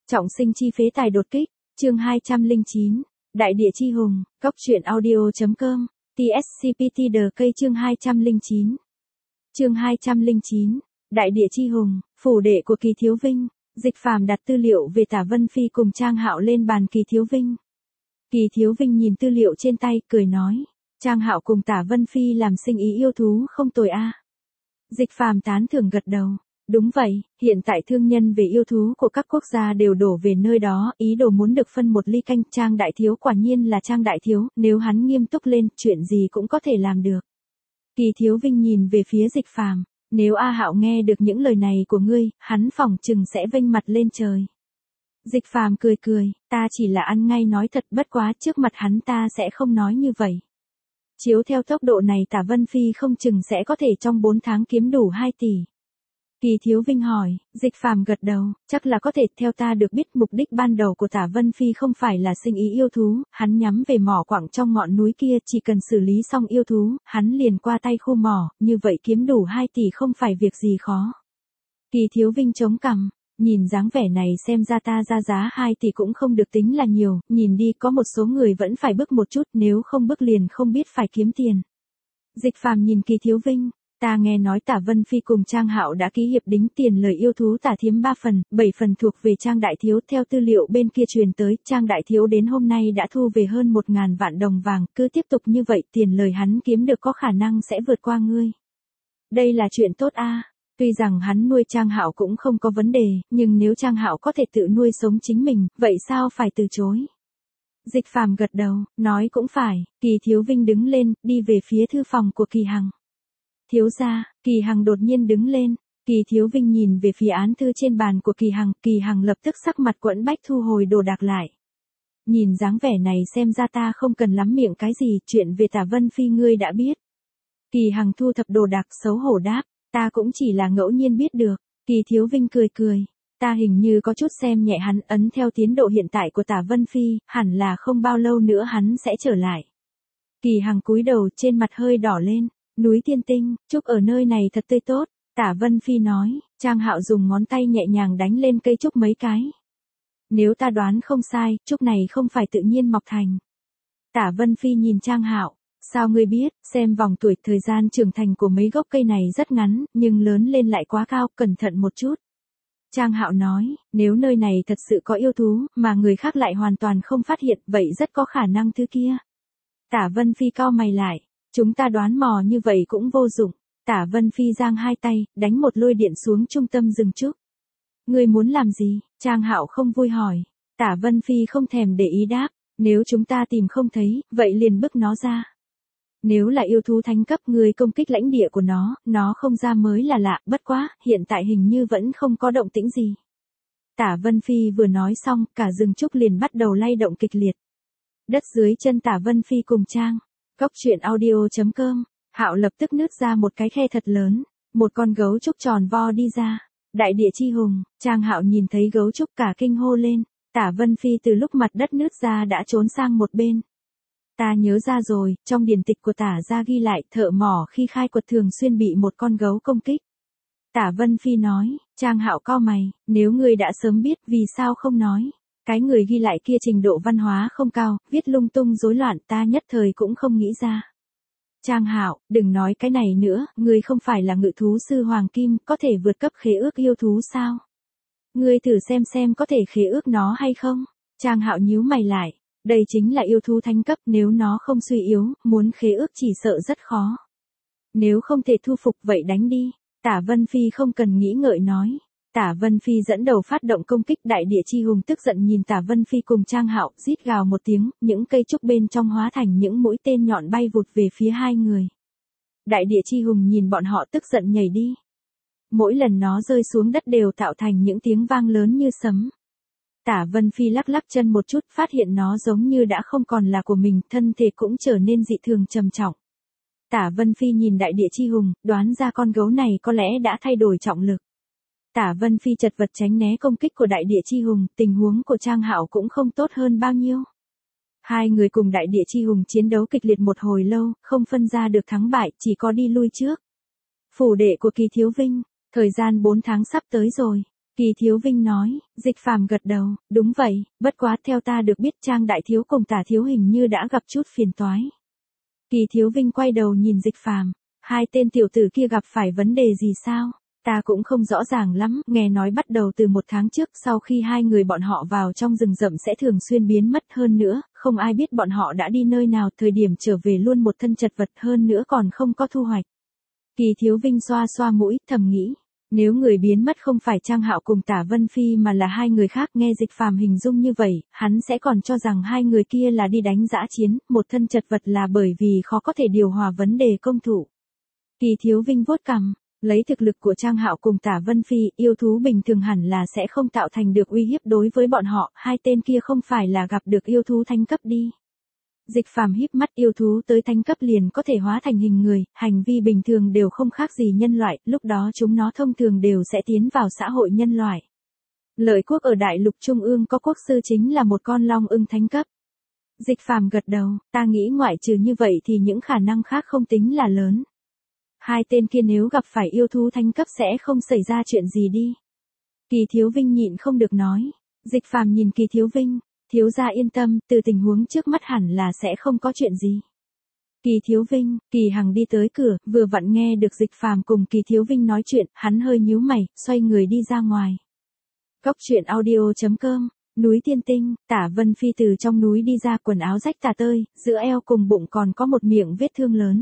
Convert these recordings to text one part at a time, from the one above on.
Trọng sinh chi phế tài đột kích, chương 209, Đại địa chi hùng, Cốc truyện audio.com, TSCPT The cây chương 209. Chương 209, Đại địa chi hùng, phủ đệ của Kỳ Thiếu Vinh, Dịch Phàm đặt tư liệu về Tả Vân Phi cùng Trang Hạo lên bàn Kỳ Thiếu Vinh. Kỳ Thiếu Vinh nhìn tư liệu trên tay, cười nói, Trang Hạo cùng Tả Vân Phi làm sinh ý yêu thú không tồi a. Dịch Phàm tán thưởng gật đầu. Đúng vậy, hiện tại thương nhân về yêu thú của các quốc gia đều đổ về nơi đó, ý đồ muốn được phân một ly canh. Trang đại thiếu quả nhiên là Trang đại thiếu, nếu hắn nghiêm túc lên, chuyện gì cũng có thể làm được. Kỳ Thiếu Vinh nhìn về phía Dịch Phàm, nếu A Hạo nghe được những lời này của ngươi, hắn phỏng chừng sẽ vênh mặt lên trời. Dịch Phàm cười cười, ta chỉ là ăn ngay nói thật, bất quá trước mặt hắn ta sẽ không nói như vậy. Chiếu theo tốc độ này Tả Vân Phi không chừng sẽ có thể trong 4 tháng kiếm đủ 2 tỷ. Kỳ Thiếu Vinh hỏi, Dịch Phàm gật đầu, chắc là có thể. Theo ta được biết, mục đích ban đầu của Tả Vân Phi không phải là sinh ý yêu thú, hắn nhắm về mỏ quặng trong ngọn núi kia, chỉ cần xử lý xong yêu thú, hắn liền qua tay khu mỏ, như vậy kiếm đủ 2 tỷ không phải việc gì khó. Kỳ Thiếu Vinh chống cằm, nhìn dáng vẻ này xem ra ta ra giá 2 tỷ cũng không được tính là nhiều, nhìn đi có một số người vẫn phải bức một chút, nếu không bức liền không biết phải kiếm tiền. Dịch Phàm nhìn Kỳ Thiếu Vinh. Ta nghe nói Tả Vân Phi cùng Trang Hạo đã ký hiệp đính tiền lời yêu thú Tả Thiếm 3 phần, 7 phần thuộc về Trang Đại Thiếu. Theo tư liệu bên kia truyền tới, Trang Đại Thiếu đến hôm nay đã thu về hơn 1.000 vạn đồng vàng, cứ tiếp tục như vậy tiền lời hắn kiếm được có khả năng sẽ vượt qua ngươi. Đây là chuyện tốt a. Tuy rằng hắn nuôi Trang Hạo cũng không có vấn đề, nhưng nếu Trang Hạo có thể tự nuôi sống chính mình, vậy sao phải từ chối? Dịch Phàm gật đầu, nói cũng phải. Kỳ Thiếu Vinh đứng lên, đi về phía thư phòng của Kỳ Hằng. Thiếu gia, Kỳ Hằng đột nhiên đứng lên. Kỳ Thiếu Vinh nhìn về phía án thư trên bàn của Kỳ Hằng lập tức sắc mặt quẫn bách thu hồi đồ đạc lại. Nhìn dáng vẻ này xem ra ta không cần lắm miệng cái gì, chuyện về Tả Vân Phi ngươi đã biết. Kỳ Hằng thu thập đồ đạc xấu hổ đáp, ta cũng chỉ là ngẫu nhiên biết được. Kỳ Thiếu Vinh cười cười, ta hình như có chút xem nhẹ hắn, ấn theo tiến độ hiện tại của Tả Vân Phi, hẳn là không bao lâu nữa hắn sẽ trở lại. Kỳ Hằng cúi đầu trên mặt hơi đỏ lên. Núi Tiên Tinh, trúc ở nơi này thật tươi tốt, Tả Vân Phi nói. Trang Hạo dùng ngón tay nhẹ nhàng đánh lên cây trúc mấy cái. Nếu ta đoán không sai, trúc này không phải tự nhiên mọc thành. Tả Vân Phi nhìn Trang Hạo, sao ngươi biết? Xem vòng tuổi, thời gian trưởng thành của mấy gốc cây này rất ngắn, nhưng lớn lên lại quá cao, cẩn thận một chút. Trang Hạo nói, nếu nơi này thật sự có yêu thú, mà người khác lại hoàn toàn không phát hiện, vậy rất có khả năng thứ kia. Tả Vân Phi cau mày lại. Chúng ta đoán mò như vậy cũng vô dụng. Tả Vân Phi giang hai tay, đánh một lôi điện xuống trung tâm rừng trúc. Ngươi muốn làm gì? Trang Hạo không vui hỏi. Tả Vân Phi không thèm để ý đáp. Nếu chúng ta tìm không thấy, vậy liền bức nó ra. Nếu là yêu thú thánh cấp, người công kích lãnh địa của nó không ra mới là lạ, bất quá, hiện tại hình như vẫn không có động tĩnh gì. Tả Vân Phi vừa nói xong, cả rừng trúc liền bắt đầu lay động kịch liệt. Đất dưới chân Tả Vân Phi cùng Trang. Cốc truyện audio.com, Hạo lập tức nứt ra một cái khe thật lớn, một con gấu trúc tròn vo đi ra. Đại địa chi hùng, Trang Hạo nhìn thấy gấu trúc cả kinh hô lên. Tả Vân Phi từ lúc mặt đất nứt ra đã trốn sang một bên. Ta nhớ ra rồi, trong điển tịch của Tả gia ghi lại, thợ mỏ khi khai quật thường xuyên bị một con gấu công kích. Tả Vân Phi nói. Trang Hạo cau mày, nếu ngươi đã sớm biết, vì sao không nói? Cái người ghi lại kia trình độ văn hóa không cao, viết lung tung rối loạn, ta nhất thời cũng không nghĩ ra. Trang Hạo, đừng nói cái này nữa, ngươi không phải là ngự thú sư Hoàng Kim, có thể vượt cấp khế ước yêu thú sao? Ngươi thử xem có thể khế ước nó hay không? Trang Hạo nhíu mày lại, đây chính là yêu thú thánh cấp, nếu nó không suy yếu, muốn khế ước chỉ sợ rất khó. Nếu không thể thu phục vậy đánh đi. Tả Vân Phi không cần nghĩ ngợi nói. Tả Vân Phi dẫn đầu phát động công kích. Đại địa chi hùng tức giận nhìn Tả Vân Phi cùng Trang Hạo, rít gào một tiếng, những cây trúc bên trong hóa thành những mũi tên nhọn bay vụt về phía hai người. Đại địa chi hùng nhìn bọn họ tức giận nhảy đi. Mỗi lần nó rơi xuống đất đều tạo thành những tiếng vang lớn như sấm. Tả Vân Phi lắc lắc chân một chút, phát hiện nó giống như đã không còn là của mình, thân thể cũng trở nên dị thường trầm trọng. Tả Vân Phi nhìn đại địa chi hùng, đoán ra con gấu này có lẽ đã thay đổi trọng lực. Tả Vân Phi chật vật tránh né công kích của đại địa chi hùng, tình huống của Trang Hạo cũng không tốt hơn bao nhiêu. Hai người cùng đại địa chi hùng chiến đấu kịch liệt một hồi lâu, không phân ra được thắng bại, chỉ có đi lui trước. Phủ đệ của Kỳ Thiếu Vinh, thời gian 4 tháng sắp tới rồi. Kỳ Thiếu Vinh nói, Dịch Phàm gật đầu, đúng vậy, bất quá theo ta được biết Trang đại thiếu cùng Tả thiếu hình như đã gặp chút phiền toái. Kỳ Thiếu Vinh quay đầu nhìn Dịch Phàm, hai tên tiểu tử kia gặp phải vấn đề gì sao? Ta cũng không rõ ràng lắm, nghe nói bắt đầu từ 1 tháng trước sau khi hai người bọn họ vào trong rừng rậm sẽ thường xuyên biến mất hơn nữa, không ai biết bọn họ đã đi nơi nào, thời điểm trở về luôn một thân chật vật hơn nữa còn không có thu hoạch. Kỳ Thiếu Vinh xoa xoa mũi, thầm nghĩ, nếu người biến mất không phải Trang Hạo cùng Tả Vân Phi mà là hai người khác, nghe Dịch Phàm hình dung như vậy, hắn sẽ còn cho rằng hai người kia là đi đánh dã chiến, một thân chật vật là bởi vì khó có thể điều hòa vấn đề công thủ. Kỳ Thiếu Vinh vuốt cằm, lấy thực lực của Trang Hạo cùng Tả Vân Phi, yêu thú bình thường hẳn là sẽ không tạo thành được uy hiếp đối với bọn họ, hai tên kia không phải là gặp được yêu thú thánh cấp đi. Dịch Phàm híp mắt, yêu thú tới thánh cấp liền có thể hóa thành hình người, hành vi bình thường đều không khác gì nhân loại, lúc đó chúng nó thông thường đều sẽ tiến vào xã hội nhân loại. Lợi quốc ở đại lục trung ương có quốc sư chính là một con long ưng thánh cấp. Dịch Phàm gật đầu, ta nghĩ ngoại trừ như vậy thì những khả năng khác không tính là lớn. Hai tên kia nếu gặp phải yêu thú thánh cấp sẽ không xảy ra chuyện gì đi. Kỳ Thiếu Vinh nhịn không được nói. Dịch Phàm nhìn Kỳ Thiếu Vinh, thiếu gia yên tâm, từ tình huống trước mắt hẳn là sẽ không có chuyện gì. Kỳ Thiếu Vinh, Kỳ Hằng đi tới cửa, vừa vặn nghe được Dịch Phàm cùng Kỳ Thiếu Vinh nói chuyện, hắn hơi nhíu mày, xoay người đi ra ngoài. Cốc truyện audio.com, núi Tiên Tinh, Tả Vân Phi từ trong núi đi ra, quần áo rách tả tơi, giữa eo cùng bụng còn có một miệng vết thương lớn.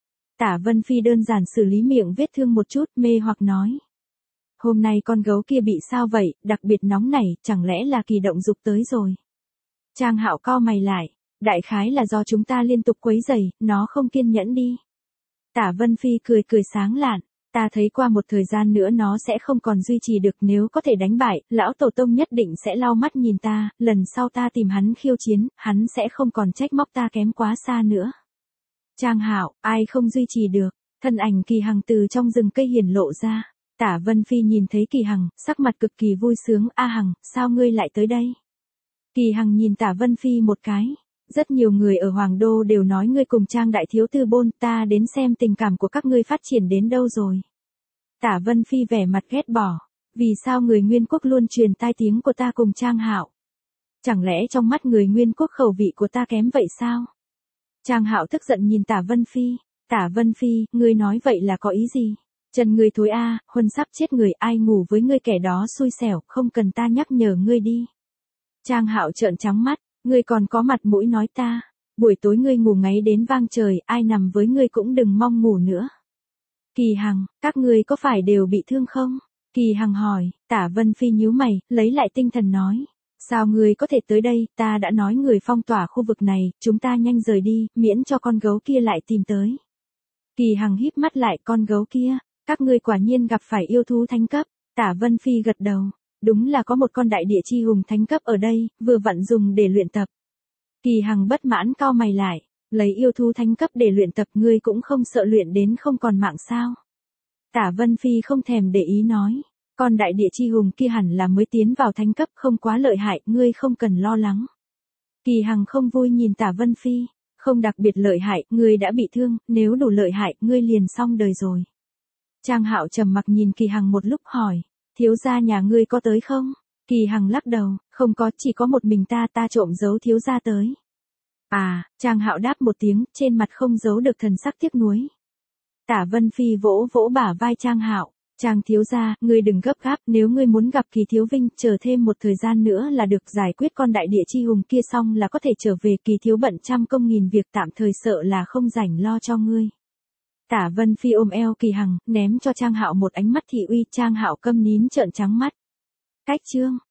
Tả Vân Phi đơn giản xử lý miệng vết thương một chút, mê hoặc nói. Hôm nay con gấu kia bị sao vậy, đặc biệt nóng nảy, chẳng lẽ là kỳ động dục tới rồi. Trang Hạo cau mày lại, đại khái là do chúng ta liên tục quấy rầy, nó không kiên nhẫn đi. Tả Vân Phi cười cười sáng lạn, ta thấy qua một thời gian nữa nó sẽ không còn duy trì được, nếu có thể đánh bại, lão tổ tông nhất định sẽ lau mắt nhìn ta, lần sau ta tìm hắn khiêu chiến, hắn sẽ không còn trách móc ta kém quá xa nữa. Trang Hạo, ai không duy trì được, thân ảnh Kỳ Hằng từ trong rừng cây hiển lộ ra. Tả Vân Phi nhìn thấy Kỳ Hằng, sắc mặt cực kỳ vui sướng, A Hằng, sao ngươi lại tới đây? Kỳ Hằng nhìn Tả Vân Phi một cái, rất nhiều người ở Hoàng Đô đều nói ngươi cùng Trang đại thiếu tư bôn, ta đến xem tình cảm của các ngươi phát triển đến đâu rồi. Tả Vân Phi vẻ mặt ghét bỏ, vì sao người Nguyên Quốc luôn truyền tai tiếng của ta cùng Trang Hạo? Chẳng lẽ trong mắt người Nguyên Quốc khẩu vị của ta kém vậy sao? Trang Hạo tức giận nhìn Tả Vân Phi, Tả Vân Phi, ngươi nói vậy là có ý gì? Trần ngươi thối a, huân sắp chết người, ai ngủ với ngươi kẻ đó xui xẻo, không cần ta nhắc nhở ngươi đi. Trang Hạo trợn trắng mắt, ngươi còn có mặt mũi nói ta, buổi tối ngươi ngủ ngáy đến vang trời, ai nằm với ngươi cũng đừng mong ngủ nữa. Kỳ Hằng, các ngươi có phải đều bị thương không? Kỳ Hằng hỏi, Tả Vân Phi nhíu mày, lấy lại tinh thần nói. Sao ngươi có thể tới đây, ta đã nói người phong tỏa khu vực này, chúng ta nhanh rời đi, miễn cho con gấu kia lại tìm tới. Kỳ Hằng híp mắt lại, con gấu kia, các ngươi quả nhiên gặp phải yêu thú thánh cấp. Tả Vân Phi gật đầu, đúng là có một con đại địa chi hùng thánh cấp ở đây, vừa vặn dùng để luyện tập. Kỳ Hằng bất mãn cau mày lại, lấy yêu thú thánh cấp để luyện tập, ngươi cũng không sợ luyện đến không còn mạng sao? Tả Vân Phi không thèm để ý nói. Con đại địa chi hùng kia hẳn là mới tiến vào thánh cấp, không quá lợi hại, ngươi không cần lo lắng. Kỳ Hằng không vui nhìn Tả Vân Phi, không đặc biệt lợi hại, ngươi đã bị thương, nếu đủ lợi hại, ngươi liền xong đời rồi. Trang Hạo trầm mặc nhìn Kỳ Hằng một lúc hỏi, thiếu gia nhà ngươi có tới không? Kỳ Hằng lắc đầu, không có, chỉ có một mình ta trộm giấu thiếu gia tới. À, Trang Hạo đáp một tiếng, trên mặt không giấu được thần sắc tiếc nuối. Tả Vân Phi vỗ vỗ bả vai Trang Hạo. Trang thiếu gia, ngươi đừng gấp gáp, nếu ngươi muốn gặp Kỳ Thiếu Vinh, chờ thêm một thời gian nữa là được, giải quyết con đại địa chi hùng kia xong là có thể trở về, Kỳ thiếu bận trăm công nghìn việc, tạm thời sợ là không rảnh lo cho ngươi. Tả Vân Phi ôm eo Kỳ Hằng, ném cho Trang Hạo một ánh mắt thị uy, Trang Hạo câm nín trợn trắng mắt. Cách chương